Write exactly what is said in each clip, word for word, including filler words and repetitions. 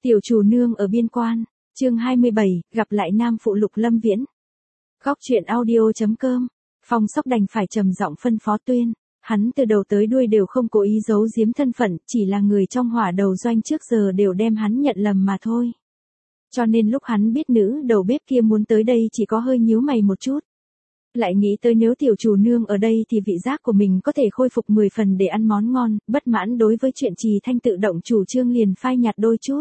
Tiểu chủ nương ở biên quan, chương hai mươi bảy, gặp lại nam phụ Lục Lâm Viễn. Góc truyện audio chấm com, Phong Sóc đành phải trầm giọng phân phó Tuyên, hắn từ đầu tới đuôi đều không cố ý giấu giếm thân phận, chỉ là người trong hỏa đầu doanh trước giờ đều đem hắn nhận lầm mà thôi. Cho nên lúc hắn biết nữ đầu bếp kia muốn tới đây chỉ có hơi nhíu mày một chút. Lại nghĩ tới nếu tiểu chủ nương ở đây thì vị giác của mình có thể khôi phục mười phần để ăn món ngon, bất mãn đối với chuyện Trì Thanh tự động chủ trương liền phai nhạt đôi chút.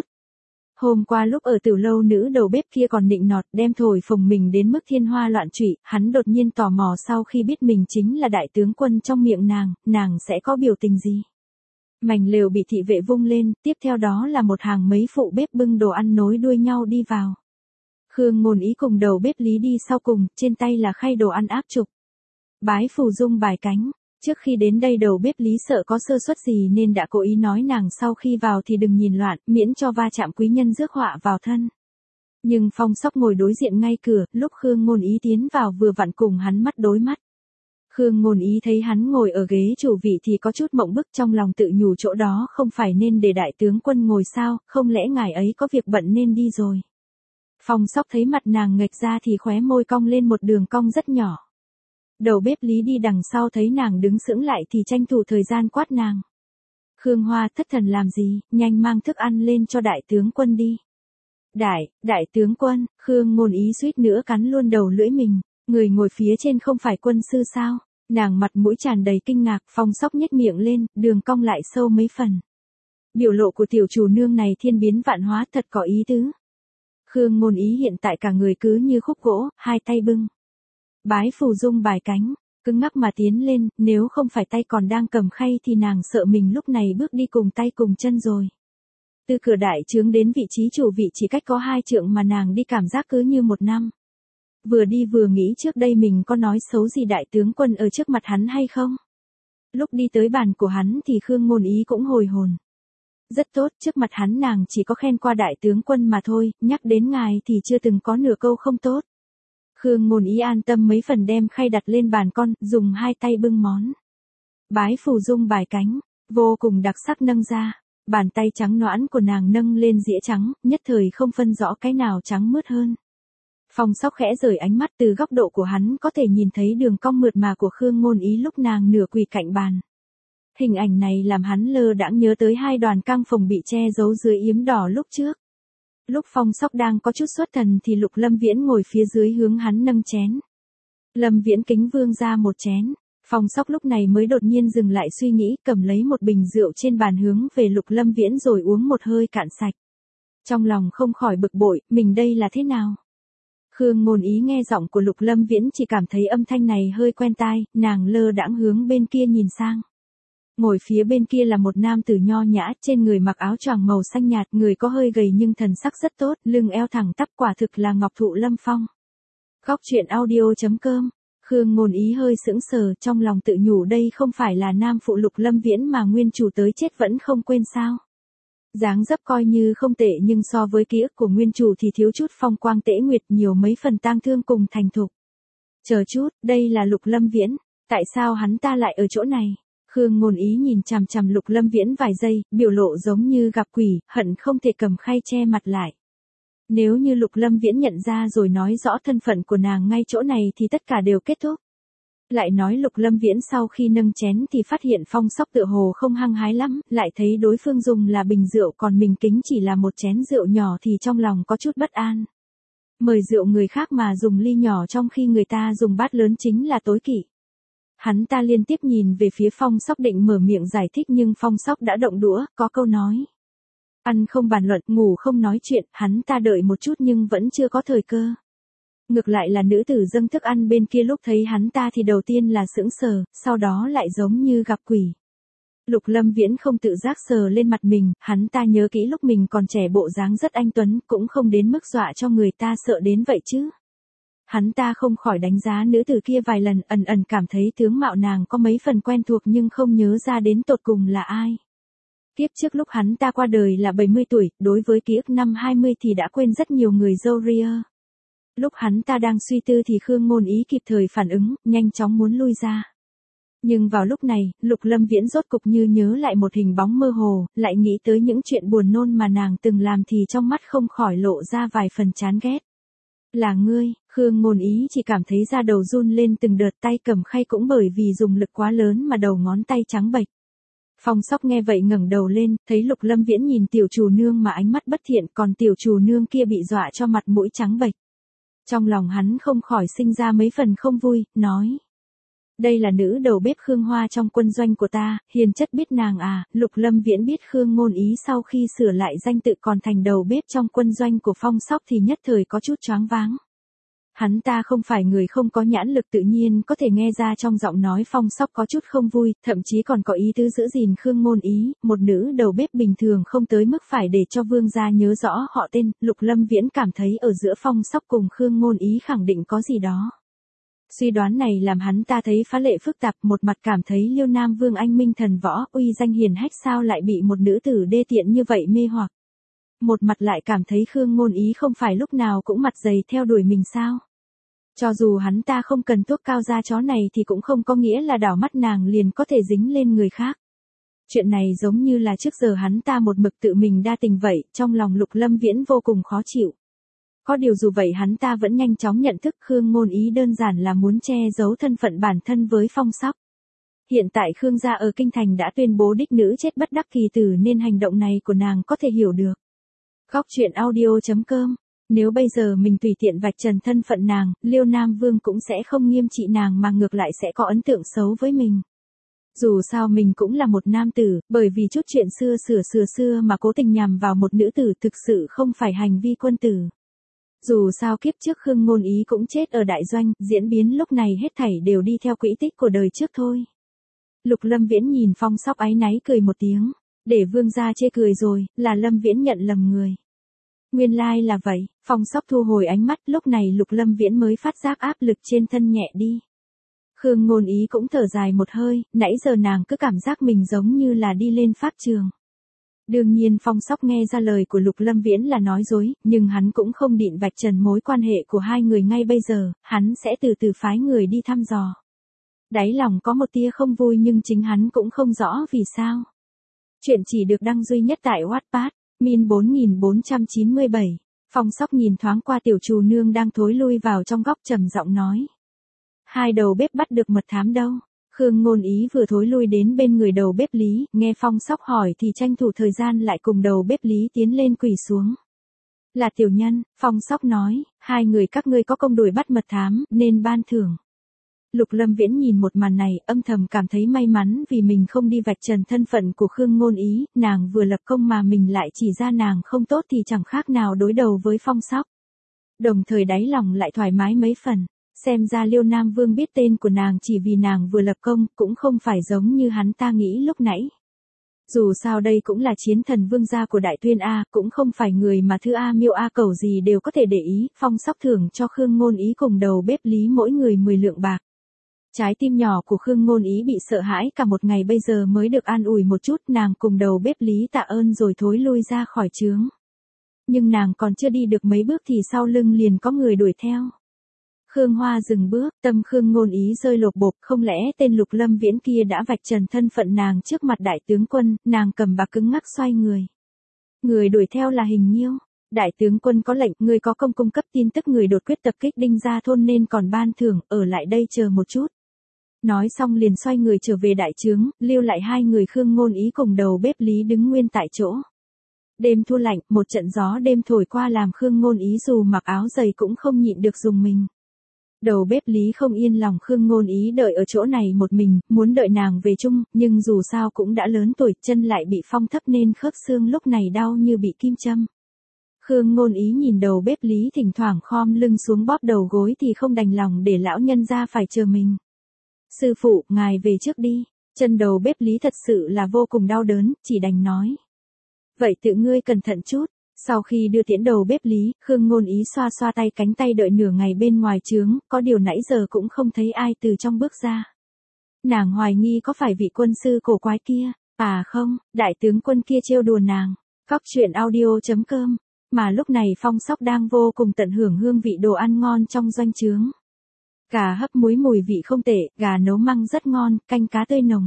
Hôm qua lúc ở tiểu lâu nữ đầu bếp kia còn nịnh nọt đem thổi phồng mình đến mức thiên hoa loạn trụy, hắn đột nhiên tò mò sau khi biết mình chính là đại tướng quân trong miệng nàng, nàng sẽ có biểu tình gì. Mảnh lều bị thị vệ vung lên, tiếp theo đó là một hàng mấy phụ bếp bưng đồ ăn nối đuôi nhau đi vào. Khương Ngôn Ý cùng đầu bếp Lý đi sau cùng, trên tay là khay đồ ăn áp trục. Bái phù dung bài cánh, trước khi đến đây đầu bếp Lý sợ có sơ suất gì nên đã cố ý nói nàng sau khi vào thì đừng nhìn loạn, miễn cho va chạm quý nhân rước họa vào thân. Nhưng Phong Sóc ngồi đối diện ngay cửa, lúc Khương Ngôn Ý tiến vào vừa vặn cùng hắn mắt đối mắt. Khương Ngôn Ý thấy hắn ngồi ở ghế chủ vị thì có chút mộng bức, trong lòng tự nhủ chỗ đó không phải nên để đại tướng quân ngồi sao, không lẽ ngài ấy có việc bận nên đi rồi. Phong Sóc thấy mặt nàng nghệch ra thì khóe môi cong lên một đường cong rất nhỏ. Đầu bếp Lý đi đằng sau thấy nàng đứng sững lại thì tranh thủ thời gian quát nàng. Khương Hoa thất thần làm gì, nhanh mang thức ăn lên cho đại tướng quân đi. Đại, đại tướng quân, Khương Ngôn Ý suýt nữa cắn luôn đầu lưỡi mình, người ngồi phía trên không phải quân sư sao, nàng mặt mũi tràn đầy kinh ngạc. Phong Sóc nhếch miệng lên, đường cong lại sâu mấy phần. Biểu lộ của tiểu chủ nương này thiên biến vạn hóa thật có ý tứ. Khương Ngôn Ý hiện tại cả người cứ như khúc gỗ, hai tay bưng. Bái phù dung bài cánh, cứng ngắc mà tiến lên, nếu không phải tay còn đang cầm khay thì nàng sợ mình lúc này bước đi cùng tay cùng chân rồi. Từ cửa đại trướng đến vị trí chủ vị chỉ cách có hai trượng mà nàng đi cảm giác cứ như một năm. Vừa đi vừa nghĩ trước đây mình có nói xấu gì đại tướng quân ở trước mặt hắn hay không. Lúc đi tới bàn của hắn thì Khương Ngôn Ý cũng hồi hồn. Rất tốt, trước mặt hắn nàng chỉ có khen qua đại tướng quân mà thôi, nhắc đến ngài thì chưa từng có nửa câu không tốt. Khương Ngôn Ý an tâm mấy phần đem khay đặt lên bàn con, dùng hai tay bưng món. Bái phù dung bài cánh, vô cùng đặc sắc nâng ra, bàn tay trắng nõn của nàng nâng lên dĩa trắng, nhất thời không phân rõ cái nào trắng mướt hơn. Phong Sóc khẽ rời ánh mắt, từ góc độ của hắn có thể nhìn thấy đường cong mượt mà của Khương Ngôn Ý lúc nàng nửa quỳ cạnh bàn. Hình ảnh này làm hắn lơ đãng nhớ tới hai đoàn căng phồng bị che giấu dưới yếm đỏ lúc trước. Lúc Phong Sóc đang có chút xuất thần thì Lục Lâm Viễn ngồi phía dưới hướng hắn nâng chén. Lâm Viễn kính vương ra một chén. Phong Sóc lúc này mới đột nhiên dừng lại suy nghĩ, cầm lấy một bình rượu trên bàn hướng về Lục Lâm Viễn rồi uống một hơi cạn sạch. Trong lòng không khỏi bực bội, mình đây là thế nào? Khương Ngôn Ý nghe giọng của Lục Lâm Viễn chỉ cảm thấy âm thanh này hơi quen tai, nàng lơ đãng hướng bên kia nhìn sang. Ngồi phía bên kia là một nam tử nho nhã, trên người mặc áo choàng màu xanh nhạt, người có hơi gầy nhưng thần sắc rất tốt, lưng eo thẳng tắp, quả thực là ngọc thụ lâm phong. Góc truyện audio chấm com, Khương Ngôn Ý hơi sững sờ, trong lòng tự nhủ đây không phải là nam phụ Lục Lâm Viễn mà nguyên chủ tới chết vẫn không quên sao. Dáng dấp coi như không tệ nhưng so với ký ức của nguyên chủ thì thiếu chút phong quang tễ nguyệt, nhiều mấy phần tang thương cùng thành thục. Chờ chút, đây là Lục Lâm Viễn, tại sao hắn ta lại ở chỗ này? Khương Ngôn Ý nhìn chằm chằm Lục Lâm Viễn vài giây, biểu lộ giống như gặp quỷ, hận không thể cầm khay che mặt lại. Nếu như Lục Lâm Viễn nhận ra rồi nói rõ thân phận của nàng ngay chỗ này thì tất cả đều kết thúc. Lại nói Lục Lâm Viễn sau khi nâng chén thì phát hiện Phong Sóc tựa hồ không hăng hái lắm, lại thấy đối phương dùng là bình rượu còn mình kính chỉ là một chén rượu nhỏ thì trong lòng có chút bất an. Mời rượu người khác mà dùng ly nhỏ trong khi người ta dùng bát lớn chính là tối kỵ. Hắn ta liên tiếp nhìn về phía Phong Sóc định mở miệng giải thích nhưng Phong Sóc đã động đũa, có câu nói. Ăn không bàn luận, ngủ không nói chuyện, hắn ta đợi một chút nhưng vẫn chưa có thời cơ. Ngược lại là nữ tử dâng thức ăn bên kia lúc thấy hắn ta thì đầu tiên là sững sờ, sau đó lại giống như gặp quỷ. Lục Lâm Viễn không tự giác sờ lên mặt mình, hắn ta nhớ kỹ lúc mình còn trẻ bộ dáng rất anh tuấn, cũng không đến mức dọa cho người ta sợ đến vậy chứ. Hắn ta không khỏi đánh giá nữ tử kia vài lần, ẩn ẩn cảm thấy tướng mạo nàng có mấy phần quen thuộc nhưng không nhớ ra đến tột cùng là ai. Kiếp trước lúc hắn ta qua đời là bảy mươi tuổi, đối với ký ức năm hai mươi thì đã quên rất nhiều người dâu ria. Lúc hắn ta đang suy tư thì Khương Ngôn Ý kịp thời phản ứng, nhanh chóng muốn lui ra. Nhưng vào lúc này, Lục Lâm Viễn rốt cục như nhớ lại một hình bóng mơ hồ, lại nghĩ tới những chuyện buồn nôn mà nàng từng làm thì trong mắt không khỏi lộ ra vài phần chán ghét. Là ngươi, Khương Ngôn Ý chỉ cảm thấy da đầu run lên từng đợt, tay cầm khay cũng bởi vì dùng lực quá lớn mà đầu ngón tay trắng bệch. Phong Sóc nghe vậy ngẩng đầu lên, thấy Lục Lâm Viễn nhìn tiểu chủ nương mà ánh mắt bất thiện, còn tiểu chủ nương kia bị dọa cho mặt mũi trắng bệch. Trong lòng hắn không khỏi sinh ra mấy phần không vui, nói. Đây là nữ đầu bếp Khương Hoa trong quân doanh của ta, hiền chất biết nàng à. Lục Lâm Viễn biết Khương Ngôn Ý sau khi sửa lại danh tự còn thành đầu bếp trong quân doanh của Phong Sóc thì nhất thời có chút choáng váng. Hắn ta không phải người không có nhãn lực, tự nhiên có thể nghe ra trong giọng nói Phong Sóc có chút không vui, thậm chí còn có ý tứ giữ gìn Khương Ngôn Ý, một nữ đầu bếp bình thường không tới mức phải để cho vương gia nhớ rõ họ tên. Lục Lâm Viễn cảm thấy ở giữa Phong Sóc cùng Khương Ngôn Ý khẳng định có gì đó. Suy đoán này làm hắn ta thấy phá lệ phức tạp, một mặt cảm thấy Liêu Nam Vương anh minh thần võ, uy danh hiền hách sao lại bị một nữ tử đê tiện như vậy mê hoặc. Một mặt lại cảm thấy Khương Ngôn Ý không phải lúc nào cũng mặt dày theo đuổi mình sao. Cho dù hắn ta không cần thuốc cao da chó này thì cũng không có nghĩa là đảo mắt nàng liền có thể dính lên người khác. Chuyện này giống như là trước giờ hắn ta một mực tự mình đa tình vậy, trong lòng Lục Lâm Viễn vô cùng khó chịu. Có điều dù vậy hắn ta vẫn nhanh chóng nhận thức Khương Ngôn Ý đơn giản là muốn che giấu thân phận bản thân với Phong Sóc. Hiện tại Khương gia ở Kinh Thành đã tuyên bố đích nữ chết bất đắc kỳ tử nên hành động này của nàng có thể hiểu được. Góc truyện audio chấm com. Nếu bây giờ mình tùy tiện vạch trần thân phận nàng, Liêu Nam Vương cũng sẽ không nghiêm trị nàng mà ngược lại sẽ có ấn tượng xấu với mình. Dù sao mình cũng là một nam tử, bởi vì chút chuyện xưa sửa sửa xưa mà cố tình nhằm vào một nữ tử thực sự không phải hành vi quân tử. Dù sao kiếp trước Khương Ngôn Ý cũng chết ở đại doanh, diễn biến lúc này hết thảy đều đi theo quỹ tích của đời trước thôi. Lục Lâm Viễn nhìn Phong Sóc áy náy cười một tiếng, để vương gia chê cười rồi, là Lâm Viễn nhận lầm người. Nguyên lai là vậy, Phong Sóc thu hồi ánh mắt, lúc này Lục Lâm Viễn mới phát giác áp lực trên thân nhẹ đi. Khương Ngôn Ý cũng thở dài một hơi, nãy giờ nàng cứ cảm giác mình giống như là đi lên pháp trường. Đương nhiên Phong Sóc nghe ra lời của Lục Lâm Viễn là nói dối, nhưng hắn cũng không định vạch trần mối quan hệ của hai người ngay bây giờ, hắn sẽ từ từ phái người đi thăm dò. Đáy lòng có một tia không vui nhưng chính hắn cũng không rõ vì sao. Chuyện chỉ được đăng duy nhất tại Wattpad, min bốn nghìn bốn trăm chín mươi bảy. Phong Sóc nhìn thoáng qua tiểu chủ nương đang thối lui vào trong góc trầm giọng nói. Hai đầu bếp bắt được mật thám đâu? Khương Ngôn Ý vừa thối lui đến bên người đầu bếp Lý, nghe Phong Sóc hỏi thì tranh thủ thời gian lại cùng đầu bếp Lý tiến lên quỳ xuống. Là tiểu nhân, Phong Sóc nói, hai người các ngươi có công đuổi bắt mật thám, nên ban thưởng. Lục Lâm Viễn nhìn một màn này, âm thầm cảm thấy may mắn vì mình không đi vạch trần thân phận của Khương Ngôn Ý, nàng vừa lập công mà mình lại chỉ ra nàng không tốt thì chẳng khác nào đối đầu với Phong Sóc. Đồng thời đáy lòng lại thoải mái mấy phần. Xem ra Liêu Nam Vương biết tên của nàng chỉ vì nàng vừa lập công, cũng không phải giống như hắn ta nghĩ lúc nãy. Dù sao đây cũng là chiến thần vương gia của Đại Tuyên A, cũng không phải người mà Thư A Miêu A Cẩu gì đều có thể để ý. Phong Sóc thưởng cho Khương Ngôn Ý cùng đầu bếp Lý mỗi người mười lượng bạc. Trái tim nhỏ của Khương Ngôn Ý bị sợ hãi cả một ngày bây giờ mới được an ủi một chút, nàng cùng đầu bếp Lý tạ ơn rồi thối lui ra khỏi trướng. Nhưng nàng còn chưa đi được mấy bước thì sau lưng liền có người đuổi theo. Khương Hoa dừng bước, tâm Khương Ngôn Ý rơi lột bột, không lẽ tên Lục Lâm Viễn kia đã vạch trần thân phận nàng trước mặt đại tướng quân, nàng cầm bạc cứng ngắc xoay người. Người đuổi theo là Hình Nhiêu. Đại tướng quân có lệnh, người có công cung cấp tin tức người đột quyết tập kích Đinh Gia thôn nên còn ban thưởng, ở lại đây chờ một chút. Nói xong liền xoay người trở về đại trướng, lưu lại hai người Khương Ngôn Ý cùng đầu bếp Lý đứng nguyên tại chỗ. Đêm thu lạnh, một trận gió đêm thổi qua làm Khương Ngôn Ý dù mặc áo dày cũng không nhịn được dùng mình. Đầu bếp Lý không yên lòng Khương Ngôn Ý đợi ở chỗ này một mình, muốn đợi nàng về chung, nhưng dù sao cũng đã lớn tuổi, chân lại bị phong thấp nên khớp xương lúc này đau như bị kim châm. Khương Ngôn Ý nhìn đầu bếp Lý thỉnh thoảng khom lưng xuống bóp đầu gối thì không đành lòng để lão nhân ra phải chờ mình. Sư phụ, ngài về trước đi. Chân đầu bếp Lý thật sự là vô cùng đau đớn, chỉ đành nói. Vậy tự ngươi cẩn thận chút. Sau khi đưa tiễn đầu bếp Lý, Khương Ngôn Ý xoa xoa tay cánh tay đợi nửa ngày bên ngoài trướng, có điều nãy giờ cũng không thấy ai từ trong bước ra. Nàng hoài nghi có phải vị quân sư cổ quái kia, à không, đại tướng quân kia trêu đùa nàng. Góc truyện audio chấm com. Mà lúc này Phong Sóc đang vô cùng tận hưởng hương vị đồ ăn ngon trong doanh trướng. Cà hấp muối mùi vị không tệ, gà nấu măng rất ngon, canh cá tươi nồng.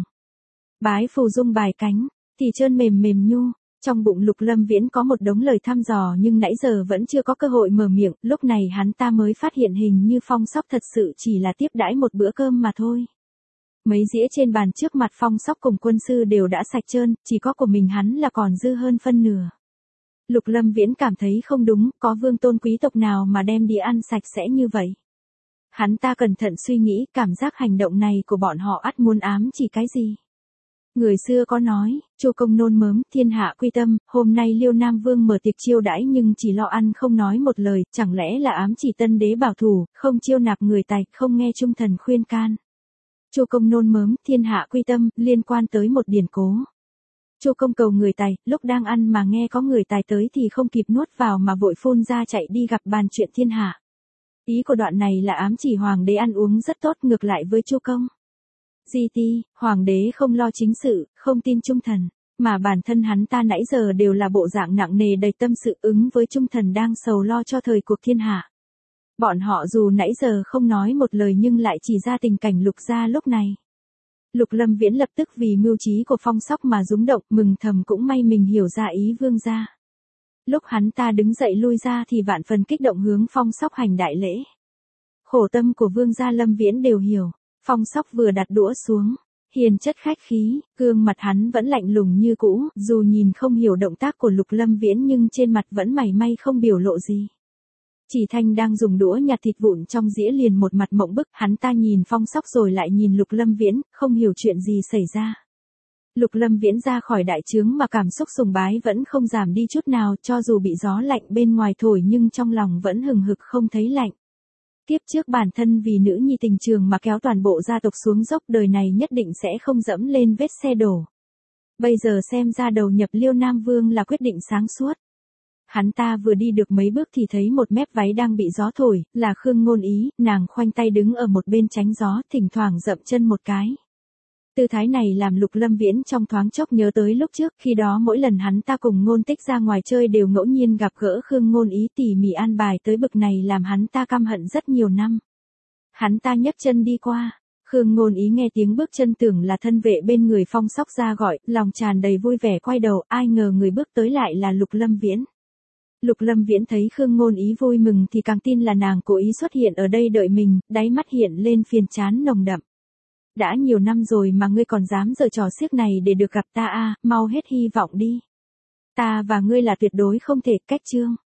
Bái phù dung bài cánh, thì trơn mềm mềm nhu. Trong bụng Lục Lâm Viễn có một đống lời thăm dò nhưng nãy giờ vẫn chưa có cơ hội mở miệng, lúc này hắn ta mới phát hiện hình như Phong Sóc thật sự chỉ là tiếp đãi một bữa cơm mà thôi. Mấy dĩa trên bàn trước mặt Phong Sóc cùng quân sư đều đã sạch trơn, chỉ có của mình hắn là còn dư hơn phân nửa. Lục Lâm Viễn cảm thấy không đúng, có vương tôn quý tộc nào mà đem đĩa ăn sạch sẽ như vậy. Hắn ta cẩn thận suy nghĩ, cảm giác hành động này của bọn họ ắt muốn ám chỉ cái gì. Người xưa có nói, Chu công nôn mớm, thiên hạ quy tâm, hôm nay Liêu Nam Vương mở tiệc chiêu đãi nhưng chỉ lo ăn không nói một lời, chẳng lẽ là ám chỉ tân đế bảo thủ, không chiêu nạp người tài, không nghe trung thần khuyên can. Chu công nôn mớm, thiên hạ quy tâm, liên quan tới một điển cố. Chu công cầu người tài, lúc đang ăn mà nghe có người tài tới thì không kịp nuốt vào mà vội phun ra chạy đi gặp bàn chuyện thiên hạ. Ý của đoạn này là ám chỉ hoàng đế ăn uống rất tốt, ngược lại với Chu công. Di ti, hoàng đế không lo chính sự, không tin trung thần, mà bản thân hắn ta nãy giờ đều là bộ dạng nặng nề đầy tâm sự ứng với trung thần đang sầu lo cho thời cuộc thiên hạ. Bọn họ dù nãy giờ không nói một lời nhưng lại chỉ ra tình cảnh Lục gia lúc này. Lục Lâm Viễn lập tức vì mưu trí của Phong Sóc mà rúng động, mừng thầm cũng may mình hiểu ra ý vương gia. Lúc hắn ta đứng dậy lui ra thì vạn phần kích động hướng Phong Sóc hành đại lễ. Khổ tâm của vương gia Lâm Viễn đều hiểu. Phong Sóc vừa đặt đũa xuống, hiền chất khách khí, gương mặt hắn vẫn lạnh lùng như cũ, dù nhìn không hiểu động tác của Lục Lâm Viễn nhưng trên mặt vẫn mảy may không biểu lộ gì. Chỉ Thanh đang dùng đũa nhặt thịt vụn trong dĩa liền một mặt mộng bức, hắn ta nhìn Phong Sóc rồi lại nhìn Lục Lâm Viễn, không hiểu chuyện gì xảy ra. Lục Lâm Viễn ra khỏi đại trướng mà cảm xúc sùng bái vẫn không giảm đi chút nào, cho dù bị gió lạnh bên ngoài thổi nhưng trong lòng vẫn hừng hực không thấy lạnh. Kiếp trước bản thân vì nữ nhi tình trường mà kéo toàn bộ gia tộc xuống dốc, đời này nhất định sẽ không dẫm lên vết xe đổ. Bây giờ xem ra đầu nhập Liêu Nam Vương là quyết định sáng suốt. Hắn ta vừa đi được mấy bước thì thấy một mép váy đang bị gió thổi, là Khương Ngôn Ý, nàng khoanh tay đứng ở một bên tránh gió, thỉnh thoảng dậm chân một cái. Tư thái này làm Lục Lâm Viễn trong thoáng chốc nhớ tới lúc trước, khi đó mỗi lần hắn ta cùng Ngôn Tích ra ngoài chơi đều ngẫu nhiên gặp gỡ Khương Ngôn Ý tỉ mỉ an bài tới bực này làm hắn ta căm hận rất nhiều năm. Hắn ta nhấc chân đi qua, Khương Ngôn Ý nghe tiếng bước chân tưởng là thân vệ bên người Phong Sóc ra gọi, lòng tràn đầy vui vẻ quay đầu, ai ngờ người bước tới lại là Lục Lâm Viễn. Lục Lâm Viễn thấy Khương Ngôn Ý vui mừng thì càng tin là nàng cố ý xuất hiện ở đây đợi mình, đáy mắt hiện lên phiền chán nồng đậm. Đã nhiều năm rồi mà ngươi còn dám giở trò xiếc này để được gặp ta à, mau hết hy vọng đi. Ta và ngươi là tuyệt đối không thể cách chương.